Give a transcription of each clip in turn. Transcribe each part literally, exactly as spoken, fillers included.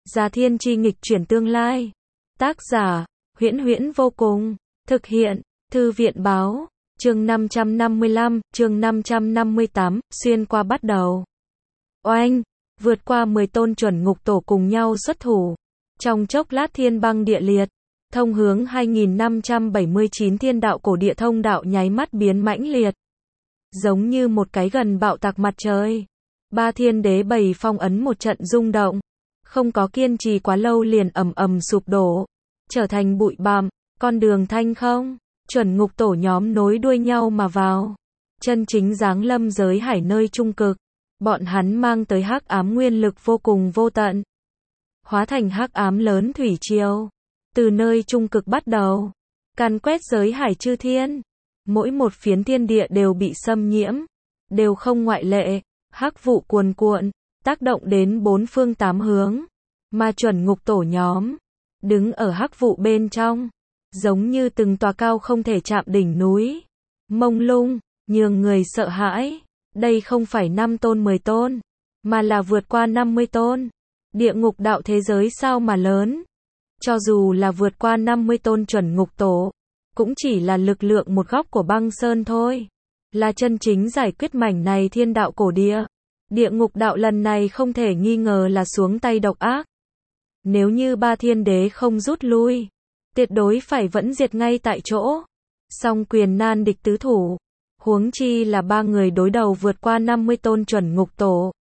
Gia Thiên Chi nghịch chuyển tương lai. Tác giả, Huyễn Huyễn vô cùng. Thực hiện, Thư viện Báo. Chương năm trăm năm mươi lăm, chương năm trăm năm mươi tám, xuyên qua bắt đầu. Oanh, vượt qua mười tôn chuẩn ngục tổ cùng nhau xuất thủ. Trong chốc lát thiên băng địa liệt, thông hướng hai nghìn năm trăm bảy mươi chín thiên đạo cổ địa thông đạo nháy mắt biến mãnh liệt. Giống như một cái gần bạo tạc mặt trời. Ba thiên đế bày phong ấn một trận rung động. Không có kiên trì quá lâu liền ầm ầm sụp đổ. Trở thành bụi bặm, con đường thanh không. Chuẩn ngục tổ nhóm nối đuôi nhau mà vào. Chân chính giáng lâm giới hải nơi trung cực. Bọn hắn mang tới hắc ám nguyên lực vô cùng vô tận. Hóa thành hắc ám lớn thủy triều. Từ nơi trung cực bắt đầu. Càn quét giới hải chư thiên. Mỗi một phiến thiên địa đều bị xâm nhiễm. Đều không ngoại lệ. Hắc vụ cuồn cuộn. Tác động đến bốn phương tám hướng. Mà chuẩn ngục tổ nhóm. Đứng ở hắc vụ bên trong. Giống như từng tòa cao không thể chạm đỉnh núi. Mông lung, nhường người sợ hãi. Đây không phải năm tôn mười tôn. Mà là vượt qua năm mươi tôn. Địa ngục đạo thế giới sao mà lớn. Cho dù là vượt qua năm mươi tôn chuẩn ngục tổ. Cũng chỉ là lực lượng một góc của băng sơn thôi. Là chân chính giải quyết mảnh này thiên đạo cổ địa. Địa ngục đạo lần này không thể nghi ngờ là xuống tay độc ác. Nếu như ba thiên đế không rút lui. Tuyệt đối phải vẫn diệt ngay tại chỗ. Song quyền nan địch tứ thủ. Huống chi là ba người đối đầu vượt qua năm mươi tôn chuẩn ngục tổ.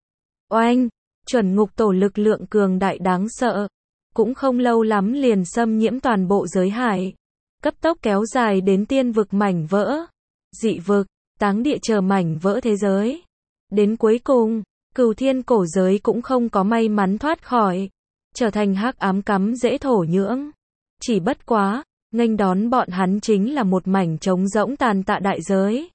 Oanh, chuẩn ngục tổ lực lượng cường đại đáng sợ. Cũng không lâu lắm liền xâm nhiễm toàn bộ giới hải. Cấp tốc kéo dài đến tiên vực mảnh vỡ. Dị vực, táng địa chờ mảnh vỡ thế giới. Đến cuối cùng, cửu thiên cổ giới cũng không có may mắn thoát khỏi. Trở thành hắc ám cắm dễ thổ nhưỡng. Chỉ bất quá, nghênh đón bọn hắn chính là một mảnh trống rỗng tàn tạ đại giới.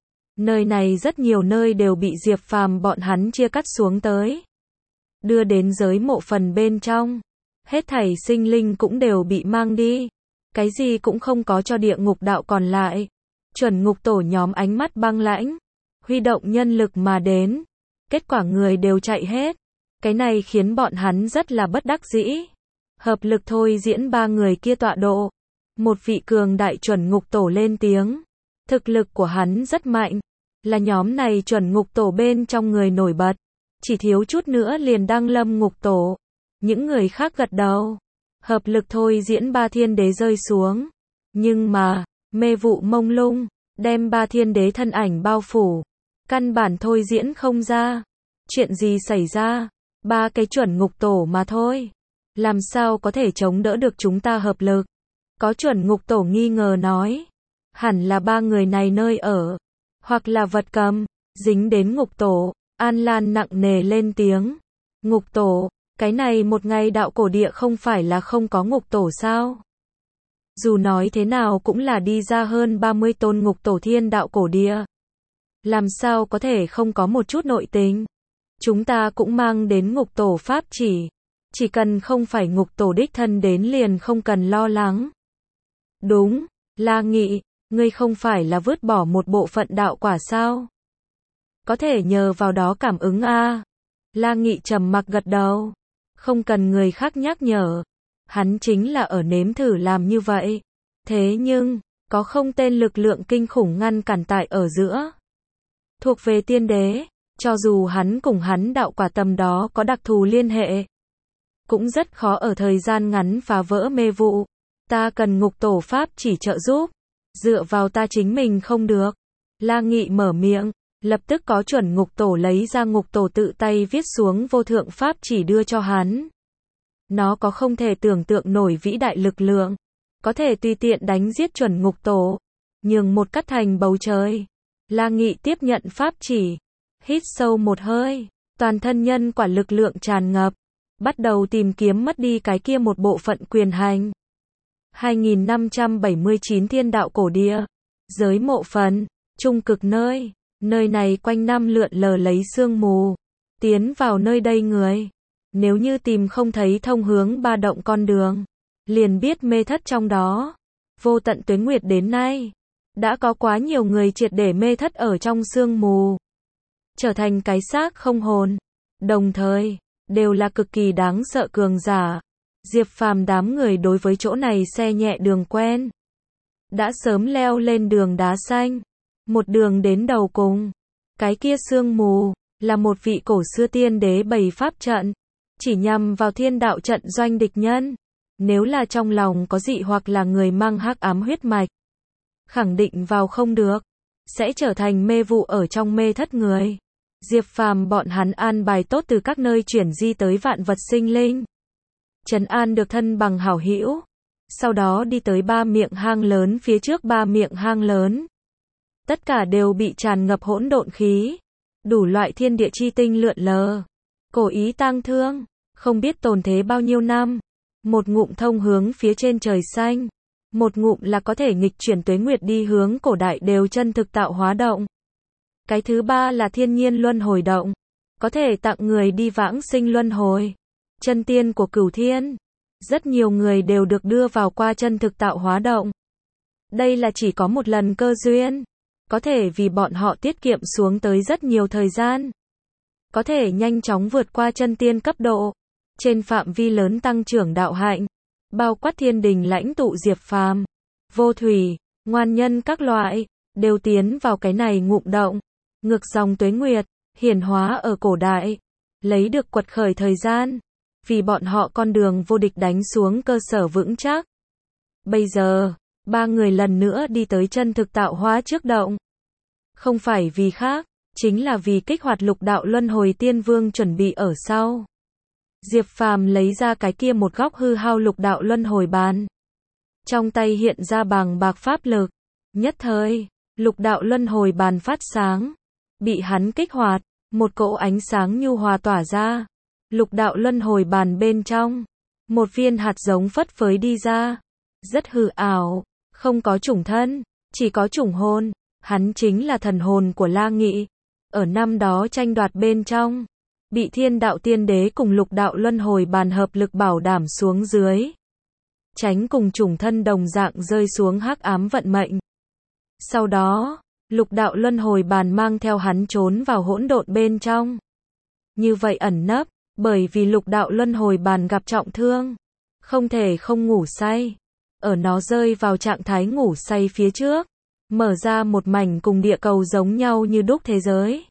Nơi này rất nhiều nơi đều bị Diệp Phàm bọn hắn chia cắt xuống tới. Đưa đến giới mộ phần bên trong. Hết thảy sinh linh cũng đều bị mang đi. Cái gì cũng không có cho địa ngục đạo còn lại. Chuẩn ngục tổ nhóm ánh mắt băng lãnh. Huy động nhân lực mà đến. Kết quả người đều chạy hết. Cái này khiến bọn hắn rất là bất đắc dĩ. Hợp lực thôi diễn ba người kia tọa độ. Một vị cường đại chuẩn ngục tổ lên tiếng. Thực lực của hắn rất mạnh. Là nhóm này chuẩn ngục tổ bên trong người nổi bật. Chỉ thiếu chút nữa liền đăng lâm ngục tổ. Những người khác gật đầu. Hợp lực thôi diễn ba thiên đế rơi xuống. Nhưng mà, mê vụ mông lung. Đem ba thiên đế thân ảnh bao phủ. Căn bản thôi diễn không ra. Chuyện gì xảy ra? Ba cái chuẩn ngục tổ mà thôi. Làm sao có thể chống đỡ được chúng ta hợp lực? Có chuẩn ngục tổ nghi ngờ nói. Hẳn là ba người này nơi ở. Hoặc là vật cầm. Dính đến ngục tổ. An Lan nặng nề lên tiếng. Ngục tổ. Cái này một ngày đạo cổ địa không phải là không có ngục tổ sao? Dù nói thế nào cũng là đi ra hơn ba mươi tôn ngục tổ thiên đạo cổ địa. Làm sao có thể không có một chút nội tình? Chúng ta cũng mang đến ngục tổ pháp chỉ. Chỉ cần không phải ngục tổ đích thân đến liền không cần lo lắng. Đúng, La Nghị, ngươi không phải là vứt bỏ một bộ phận đạo quả sao? Có thể nhờ vào đó cảm ứng a. La Nghị trầm mặc gật đầu. Không cần người khác nhắc nhở. Hắn chính là ở nếm thử làm như vậy. Thế nhưng, có không tên lực lượng kinh khủng ngăn cản tại ở giữa. Thuộc về tiên đế, cho dù hắn cùng hắn đạo quả tầm đó có đặc thù liên hệ. Cũng rất khó ở thời gian ngắn phá vỡ mê vụ. Ta cần ngục tổ pháp chỉ trợ giúp. Dựa vào ta chính mình không được. La Nghị mở miệng. Lập tức có chuẩn ngục tổ lấy ra ngục tổ tự tay viết xuống vô thượng pháp chỉ đưa cho hắn. Nó có không thể tưởng tượng nổi vĩ đại lực lượng. Có thể tùy tiện đánh giết chuẩn ngục tổ. Nhường một cắt thành bầu trời. La Nghị tiếp nhận pháp chỉ. Hít sâu một hơi. Toàn thân nhân quả lực lượng tràn ngập. Bắt đầu tìm kiếm mất đi cái kia một bộ phận quyền hành. hai nghìn năm trăm bảy mươi chín thiên đạo cổ địa. Giới mộ phần. Trung cực nơi. Nơi này quanh năm lượn lờ lấy sương mù. Tiến vào nơi đây người. Nếu như tìm không thấy thông hướng ba động con đường. Liền biết mê thất trong đó. Vô tận tuế nguyệt đến nay. Đã có quá nhiều người triệt để mê thất ở trong sương mù. Trở thành cái xác không hồn. Đồng thời, đều là cực kỳ đáng sợ cường giả. Diệp Phàm đám người đối với chỗ này xe nhẹ đường quen. Đã sớm leo lên đường đá xanh. Một đường đến đầu cùng. Cái kia sương mù, là một vị cổ xưa tiên đế bày pháp trận. Chỉ nhằm vào thiên đạo trận doanh địch nhân. Nếu là trong lòng có dị hoặc là người mang hắc ám huyết mạch. Khẳng định vào không được. Sẽ trở thành mê vụ ở trong mê thất người. Diệp Phàm bọn hắn an bài tốt từ các nơi chuyển di tới vạn vật sinh linh. Trấn an được thân bằng hảo hữu. Sau đó đi tới ba miệng hang lớn phía trước ba miệng hang lớn. Tất cả đều bị tràn ngập hỗn độn khí. Đủ loại thiên địa chi tinh lượn lờ. Cổ ý tang thương. Không biết tồn thế bao nhiêu năm. Một ngụm thông hướng phía trên trời xanh. Một ngụm là có thể nghịch chuyển tuế nguyệt đi hướng cổ đại đều chân thực tạo hóa động. Cái thứ ba là thiên nhiên luân hồi động. Có thể tặng người đi vãng sinh luân hồi. Chân tiên của cửu thiên. Rất nhiều người đều được đưa vào qua chân thực tạo hóa động. Đây là chỉ có một lần cơ duyên. Có thể vì bọn họ tiết kiệm xuống tới rất nhiều thời gian. Có thể nhanh chóng vượt qua chân tiên cấp độ. Trên phạm vi lớn tăng trưởng đạo hạnh. Bao quát thiên đình lãnh tụ Diệp Phàm, Vô Thủy, Ngoan Nhân các loại, đều tiến vào cái này ngụm động. Ngược dòng tuế nguyệt, hiển hóa ở cổ đại. Lấy được quật khởi thời gian. Vì bọn họ con đường vô địch đánh xuống cơ sở vững chắc. Bây giờ, ba người lần nữa đi tới chân thực tạo hóa trước động. Không phải vì khác, chính là vì kích hoạt lục đạo luân hồi tiên vương chuẩn bị ở sau. Diệp Phàm lấy ra cái kia một góc hư hao lục đạo luân hồi bàn. Trong tay hiện ra bàng bạc pháp lực. Nhất thời, lục đạo luân hồi bàn phát sáng. Bị hắn kích hoạt, một cỗ ánh sáng nhu hòa tỏa ra. Lục đạo luân hồi bàn bên trong. Một viên hạt giống phất phới đi ra. Rất hư ảo, không có chủng thân, chỉ có chủng hồn. Hắn chính là thần hồn của La Nghị. Ở năm đó tranh đoạt bên trong. Bị thiên đạo tiên đế cùng lục đạo luân hồi bàn hợp lực bảo đảm xuống dưới. Tránh cùng chủng thân đồng dạng rơi xuống hắc ám vận mệnh. Sau đó, lục đạo luân hồi bàn mang theo hắn trốn vào hỗn độn bên trong. Như vậy ẩn nấp, bởi vì lục đạo luân hồi bàn gặp trọng thương. Không thể không ngủ say. Ở nó rơi vào trạng thái ngủ say phía trước. Mở ra một mảnh cùng địa cầu giống nhau như đúc thế giới.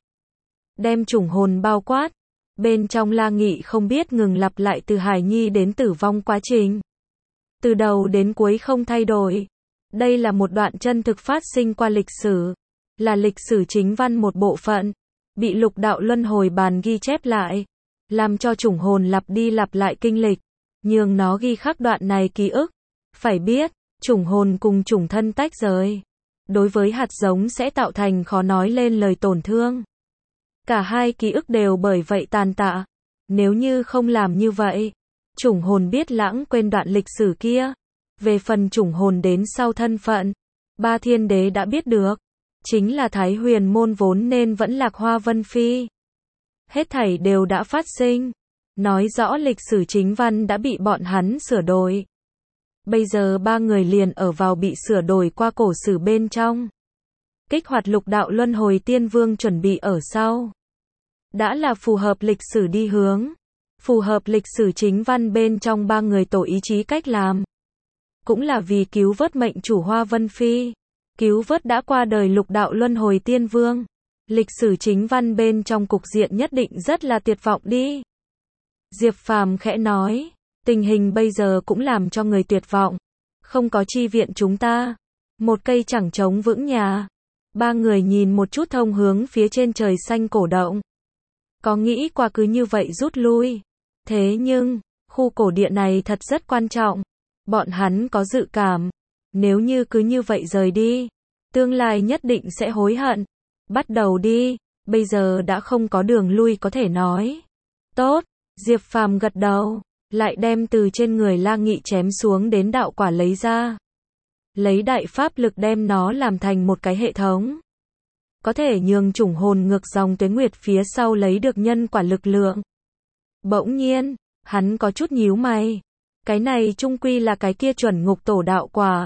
Đem chủng hồn bao quát. Bên trong La Nghị không biết ngừng lặp lại từ Hải Nhi đến tử vong quá trình. Từ đầu đến cuối không thay đổi. Đây là một đoạn chân thực phát sinh qua lịch sử. Là lịch sử chính văn một bộ phận. Bị lục đạo luân hồi bàn ghi chép lại. Làm cho chủng hồn lặp đi lặp lại kinh lịch. Nhường nó ghi khắc đoạn này ký ức. Phải biết, chủng hồn cùng chủng thân tách rời. Đối với hạt giống sẽ tạo thành khó nói lên lời tổn thương. Cả hai ký ức đều bởi vậy tàn tạ. Nếu như không làm như vậy, chủng hồn biết lãng quên đoạn lịch sử kia. Về phần chủng hồn đến sau thân phận, ba thiên đế đã biết được. Chính là Thái Huyền môn vốn nên vẫn lạc Hoa Vân Phi. Hết thảy đều đã phát sinh. Nói rõ lịch sử chính văn đã bị bọn hắn sửa đổi. Bây giờ ba người liền ở vào bị sửa đổi qua cổ sử bên trong. Kích hoạt lục đạo luân hồi tiên vương chuẩn bị ở sau. Đã là phù hợp lịch sử đi hướng. Phù hợp lịch sử chính văn bên trong ba người tổ ý chí cách làm. Cũng là vì cứu vớt mệnh chủ Hoa Vân Phi. Cứu vớt đã qua đời lục đạo luân hồi tiên vương. Lịch sử chính văn bên trong cục diện nhất định rất là tuyệt vọng đi. Diệp Phàm khẽ nói. Tình hình bây giờ cũng làm cho người tuyệt vọng. Không có chi viện chúng ta. Một cây chẳng chống vững nhà. Ba người nhìn một chút thông hướng phía trên trời xanh cổ động. Có nghĩ qua cứ như vậy rút lui. Thế nhưng, khu cổ địa này thật rất quan trọng. Bọn hắn có dự cảm. Nếu như cứ như vậy rời đi. Tương lai nhất định sẽ hối hận. Bắt đầu đi. Bây giờ đã không có đường lui có thể nói. Tốt. Diệp Phàm gật đầu. Lại đem từ trên người La Nghị chém xuống đến đạo quả lấy ra. Lấy đại pháp lực đem nó làm thành một cái hệ thống. Có thể nhường chủng hồn ngược dòng tuế nguyệt phía sau lấy được nhân quả lực lượng. Bỗng nhiên, hắn có chút nhíu mày. Cái này chung quy là cái kia chuẩn ngục tổ đạo quả.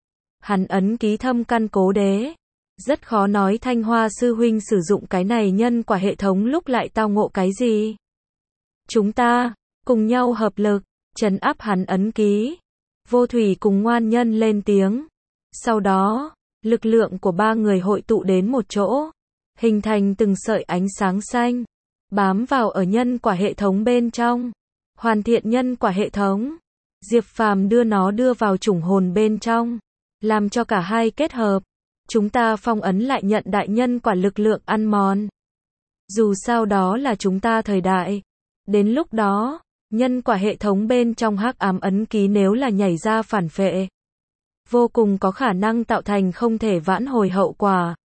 Hắn ấn ký thâm căn cố đế. Rất khó nói Thanh Hoa sư huynh sử dụng cái này nhân quả hệ thống lúc lại tao ngộ cái gì. Chúng ta, cùng nhau hợp lực, trấn áp hắn ấn ký. Vô Thủy cùng Ngoan Nhân lên tiếng. Sau đó, lực lượng của ba người hội tụ đến một chỗ, hình thành từng sợi ánh sáng xanh, bám vào ở nhân quả hệ thống bên trong. Hoàn thiện nhân quả hệ thống. Diệp Phàm đưa nó đưa vào chủng hồn bên trong, làm cho cả hai kết hợp. Chúng ta phong ấn lại nhận đại nhân quả lực lượng ăn mòn. Dù sao đó là chúng ta thời đại. Đến lúc đó, nhân quả hệ thống bên trong hắc ám ấn ký nếu là nhảy ra phản phệ, vô cùng có khả năng tạo thành không thể vãn hồi hậu quả.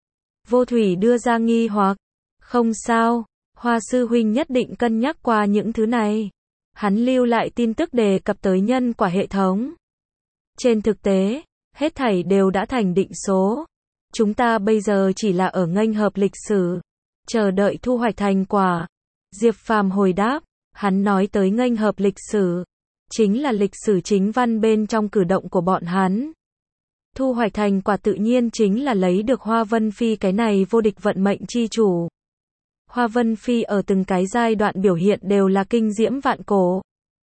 Vô Thủy đưa ra nghi hoặc. Không sao, Hoa sư huynh nhất định cân nhắc qua những thứ này. Hắn lưu lại tin tức đề cập tới nhân quả hệ thống. Trên thực tế, hết thảy đều đã thành định số. Chúng ta bây giờ chỉ là ở nghênh hợp lịch sử, chờ đợi thu hoạch thành quả. Diệp Phàm hồi đáp, hắn nói tới nghênh hợp lịch sử, chính là lịch sử chính văn bên trong cử động của bọn hắn. Thu hoạch thành quả tự nhiên chính là lấy được Hoa Vân Phi cái này vô địch vận mệnh chi chủ. Hoa Vân Phi ở từng cái giai đoạn biểu hiện đều là kinh diễm vạn cổ.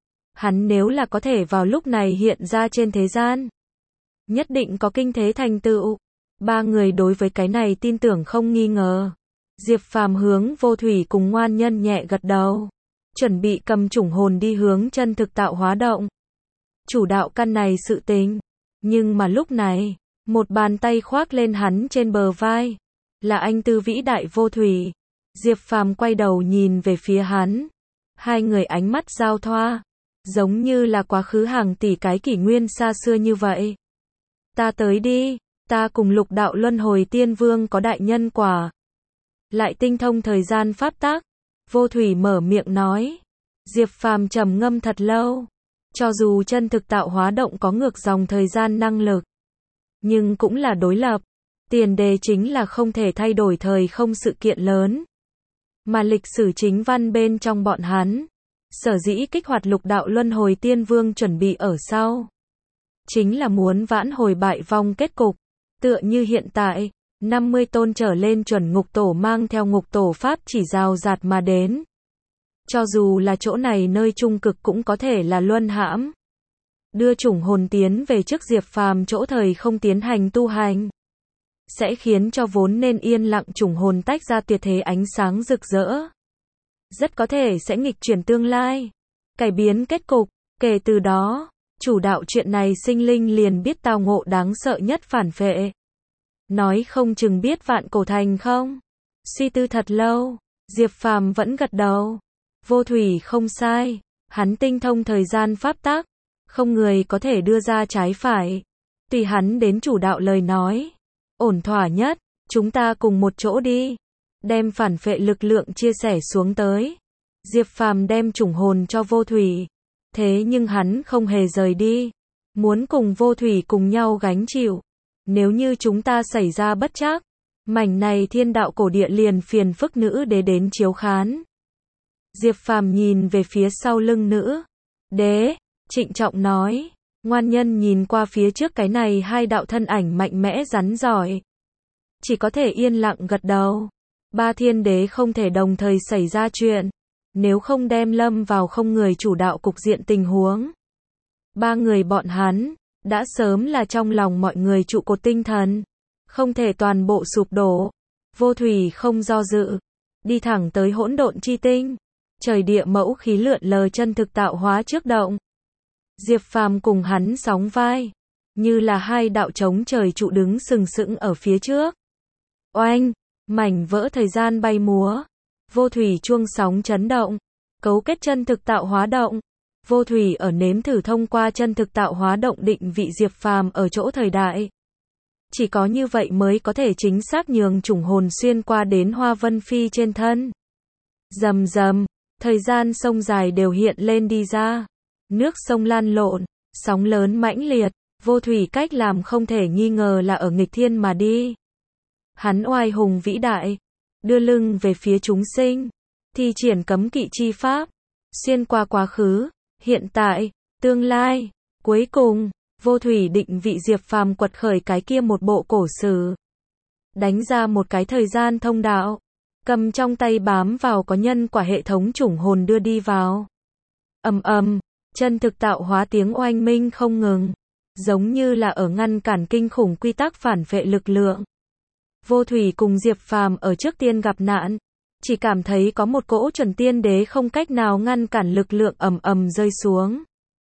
Hắn nếu là có thể vào lúc này hiện ra trên thế gian, nhất định có kinh thế thành tựu. Ba người đối với cái này tin tưởng không nghi ngờ. Diệp Phàm hướng Vô Thủy cùng Ngoan Nhân nhẹ gật đầu, chuẩn bị cầm chủng hồn đi hướng chân thực tạo hóa động, chủ đạo căn này sự tình. Nhưng mà lúc này, một bàn tay khoác lên hắn trên bờ vai, là anh tư vĩ đại Vô Thủy. Diệp Phàm quay đầu nhìn về phía hắn, hai người ánh mắt giao thoa, giống như là quá khứ hàng tỷ cái kỷ nguyên xa xưa như vậy. Ta tới đi, ta cùng lục đạo luân hồi tiên vương có đại nhân quả, lại tinh thông thời gian pháp tắc. Vô Thủy mở miệng nói. Diệp Phàm trầm ngâm thật lâu. Cho dù chân thực tạo hóa động có ngược dòng thời gian năng lực, nhưng cũng là đối lập. Tiền đề chính là không thể thay đổi thời không sự kiện lớn. Mà lịch sử chính văn bên trong bọn hắn, sở dĩ kích hoạt lục đạo luân hồi tiên vương chuẩn bị ở sau, chính là muốn vãn hồi bại vong kết cục. Tựa như hiện tại, năm mươi tôn trở lên chuẩn ngục tổ mang theo ngục tổ pháp chỉ rào rạt mà đến. Cho dù là chỗ này nơi trung cực cũng có thể là luân hãm. Đưa chủng hồn tiến về trước Diệp Phàm chỗ thời không tiến hành tu hành, sẽ khiến cho vốn nên yên lặng chủng hồn tách ra tuyệt thế ánh sáng rực rỡ. Rất có thể sẽ nghịch chuyển tương lai, cải biến kết cục. Kể từ đó, chủ đạo chuyện này sinh linh liền biết tao ngộ đáng sợ nhất phản phệ. Nói không chừng biết vạn cổ thành không? Suy tư thật lâu, Diệp Phàm vẫn gật đầu. Vô Thủy không sai, hắn tinh thông thời gian pháp tắc, không người có thể đưa ra trái phải. Tùy hắn đến chủ đạo lời nói, ổn thỏa nhất, chúng ta cùng một chỗ đi, đem phản phệ lực lượng chia sẻ xuống tới. Diệp Phàm đem chủng hồn cho Vô Thủy, thế nhưng hắn không hề rời đi, muốn cùng Vô Thủy cùng nhau gánh chịu. Nếu như chúng ta xảy ra bất trắc, mảnh này thiên đạo cổ địa liền phiền phức nữ đế đến chiếu khán. Diệp Phàm nhìn về phía sau lưng nữ đế, trịnh trọng nói. Ngoan Nhân nhìn qua phía trước cái này hai đạo thân ảnh mạnh mẽ rắn giỏi, chỉ có thể yên lặng gật đầu. Ba thiên đế không thể đồng thời xảy ra chuyện, nếu không đem lâm vào không người chủ đạo cục diện tình huống. Ba người bọn hắn đã sớm là trong lòng mọi người trụ cột tinh thần, không thể toàn bộ sụp đổ. Vô Thủy không do dự, đi thẳng tới hỗn độn chi tinh. Trời địa mẫu khí lượn lờ chân thực tạo hóa trước động. Diệp Phàm cùng hắn sóng vai, như là hai đạo chống trời trụ đứng sừng sững ở phía trước. Oanh, mảnh vỡ thời gian bay múa. Vô Thủy chuông sóng chấn động, cấu kết chân thực tạo hóa động. Vô Thủy ở nếm thử thông qua chân thực tạo hóa động định vị Diệp Phàm ở chỗ thời đại. Chỉ có như vậy mới có thể chính xác nhường chủng hồn xuyên qua đến Hoa Vân Phi trên thân. Rầm rầm, thời gian sông dài đều hiện lên đi ra. Nước sông lan lộn, sóng lớn mãnh liệt. Vô Thủy cách làm không thể nghi ngờ là ở nghịch thiên mà đi. Hắn oai hùng vĩ đại, đưa lưng về phía chúng sinh, thi triển cấm kỵ chi pháp, xuyên qua quá khứ, hiện tại, tương lai. Cuối cùng, Vô Thủy định vị Diệp Phàm quật khởi cái kia một bộ cổ sử, đánh ra một cái thời gian thông đạo. cầm trong tay bám vào có nhân quả hệ thống chủng hồn đưa đi vào. Ầm ầm, chân thực tạo hóa tiếng oanh minh không ngừng, giống như là ở ngăn cản kinh khủng quy tắc phản phệ lực lượng. Vô Thủy cùng Diệp Phàm ở trước tiên gặp nạn, chỉ cảm thấy có một cỗ chuẩn tiên đế không cách nào ngăn cản lực lượng ầm ầm rơi xuống,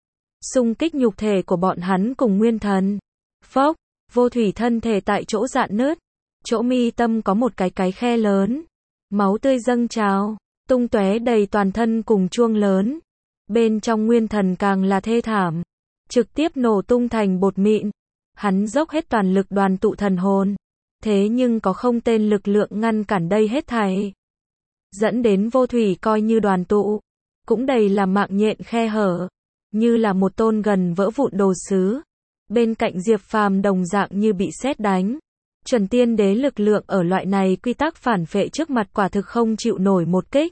xung kích nhục thể của bọn hắn cùng nguyên thần. Phốc, Vô Thủy thân thể tại chỗ rạn nứt, chỗ mi tâm có một cái cái khe lớn, máu tươi dâng trào, tung tóe đầy toàn thân cùng chuông lớn. Bên trong nguyên thần càng là thê thảm, trực tiếp nổ tung thành bột mịn. Hắn dốc hết toàn lực đoàn tụ thần hồn, thế nhưng có không tên lực lượng ngăn cản đây hết thảy, dẫn đến Vô Thủy coi như đoàn tụ cũng đầy là mạng nhện khe hở, như là một tôn gần vỡ vụn đồ sứ. Bên cạnh Diệp Phàm đồng dạng như bị sét đánh, chuẩn tiên đế lực lượng ở loại này quy tắc phản phệ trước mặt quả thực không chịu nổi một kích.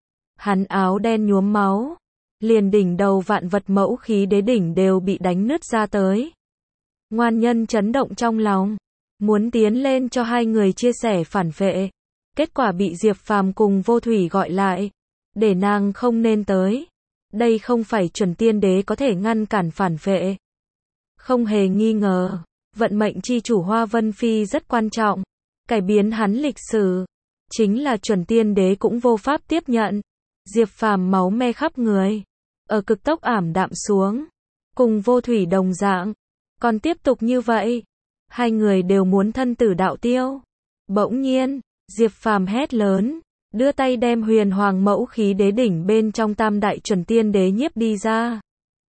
Hắn áo đen nhuốm máu, liền đỉnh đầu vạn vật mẫu khí đế đỉnh đều bị đánh nứt ra tới. Ngoan nhân chấn động trong lòng, muốn tiến lên cho hai người chia sẻ phản phệ, kết quả bị Diệp Phàm cùng Vô Thủy gọi lại, để nàng không nên tới. Đây không phải chuẩn tiên đế có thể ngăn cản phản phệ. Không hề nghi ngờ, vận mệnh chi chủ Hoa Vân Phi rất quan trọng, cải biến hắn lịch sử, chính là chuẩn tiên đế cũng vô pháp tiếp nhận. Diệp Phàm máu me khắp người, ở cực tốc ảm đạm xuống, cùng Vô Thủy đồng dạng, còn tiếp tục như vậy, hai người đều muốn thân tử đạo tiêu. Bỗng nhiên, Diệp Phàm hét lớn, đưa tay đem huyền hoàng mẫu khí đế đỉnh bên trong tam đại chuẩn tiên đế nhiếp đi ra,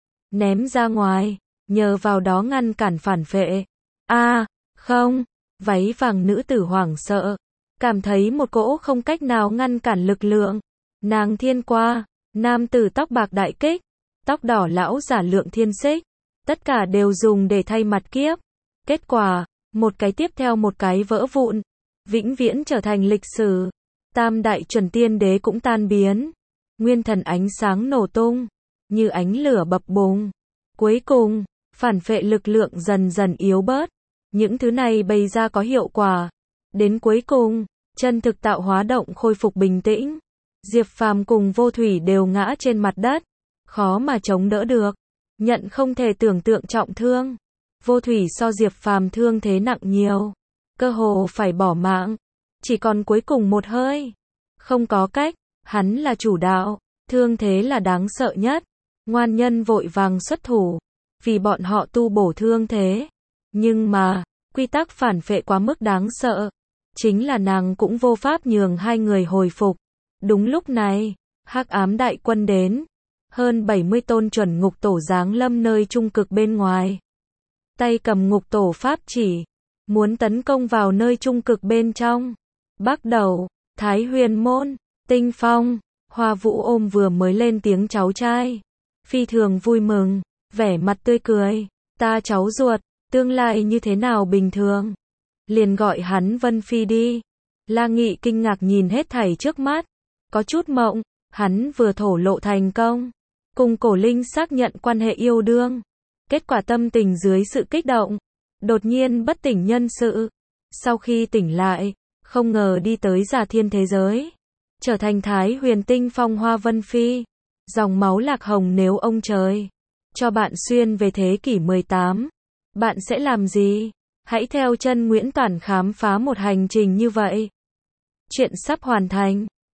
ném ra ngoài, nhờ vào đó ngăn cản phản phệ. A, à, không, váy vàng nữ tử hoảng sợ, cảm thấy một cỗ không cách nào ngăn cản lực lượng. Nàng thiên qua, nam tử tóc bạc đại kích, tóc đỏ lão giả lượng thiên xích, tất cả đều dùng để thay mặt kiếp. Kết quả, một cái tiếp theo một cái vỡ vụn, vĩnh viễn trở thành lịch sử. Tam đại chuẩn tiên đế cũng tan biến, nguyên thần ánh sáng nổ tung, như ánh lửa bập bùng. Cuối cùng, phản phệ lực lượng dần dần yếu bớt, những thứ này bày ra có hiệu quả. Đến cuối cùng, chân thực tạo hóa động khôi phục bình tĩnh. Diệp Phàm cùng Vô Thủy đều ngã trên mặt đất, khó mà chống đỡ được, nhận không thể tưởng tượng trọng thương. Vô Thủy so Diệp Phàm thương thế nặng nhiều, cơ hồ phải bỏ mạng, chỉ còn cuối cùng một hơi. Không có cách, hắn là chủ đạo, thương thế là đáng sợ nhất. Ngoan nhân vội vàng xuất thủ, vì bọn họ tu bổ thương thế. Nhưng mà, quy tắc phản phệ quá mức đáng sợ, chính là nàng cũng vô pháp nhường hai người hồi phục. Đúng lúc này, Hắc Ám đại quân đến, hơn bảy mươi tôn chuẩn ngục tổ giáng lâm nơi trung cực bên ngoài. Tay cầm ngục tổ pháp chỉ, muốn tấn công vào nơi trung cực bên trong. Bắt đầu, Thái Huyền môn, Tinh Phong, Hoa Vũ ôm vừa mới lên tiếng cháu trai, phi thường vui mừng, vẻ mặt tươi cười, ta cháu ruột, tương lai như thế nào bình thường, liền gọi hắn Vân Phi đi. La Nghị kinh ngạc nhìn hết thảy trước mắt, có chút mộng, hắn vừa thổ lộ thành công, cùng Cổ Linh xác nhận quan hệ yêu đương, kết quả tâm tình dưới sự kích động, đột nhiên bất tỉnh nhân sự. Sau khi tỉnh lại, không ngờ đi tới Giả Thiên thế giới, trở thành Thái Huyền Tinh Phong Hoa Vân Phi, dòng máu lạc hồng. Nếu ông trời cho bạn xuyên về thế kỷ mười tám, bạn sẽ làm gì? Hãy theo chân Nguyễn Toản khám phá một hành trình như vậy. Chuyện sắp hoàn thành.